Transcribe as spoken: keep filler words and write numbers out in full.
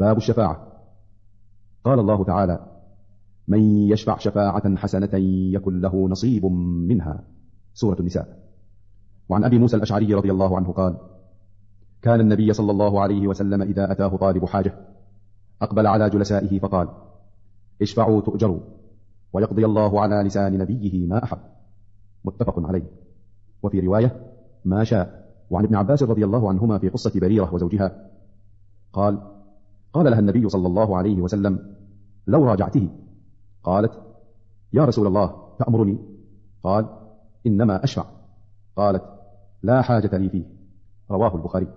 باب الشفاعة. قال الله تعالى: من يشفع شفاعة حسنة يكن له نصيب منها. سورة النساء. وعن أبي موسى الأشعري رضي الله عنه قال: كان النبي صلى الله عليه وسلم إذا أتاه طالب حاجة أقبل على جلسائه فقال: اشفعوا تؤجروا، ويقضي الله على لسان نبيه ما أحب. متفق عليه. وفي رواية: ما شاء. وعن ابن عباس رضي الله عنهما في قصة بريرة وزوجها قال: قال لها النبي صلى الله عليه وسلم: لو راجعته. قالت: يا رسول الله تأمرني؟ قال: إنما أشفع. قالت: لا حاجة لي فيه. رواه البخاري.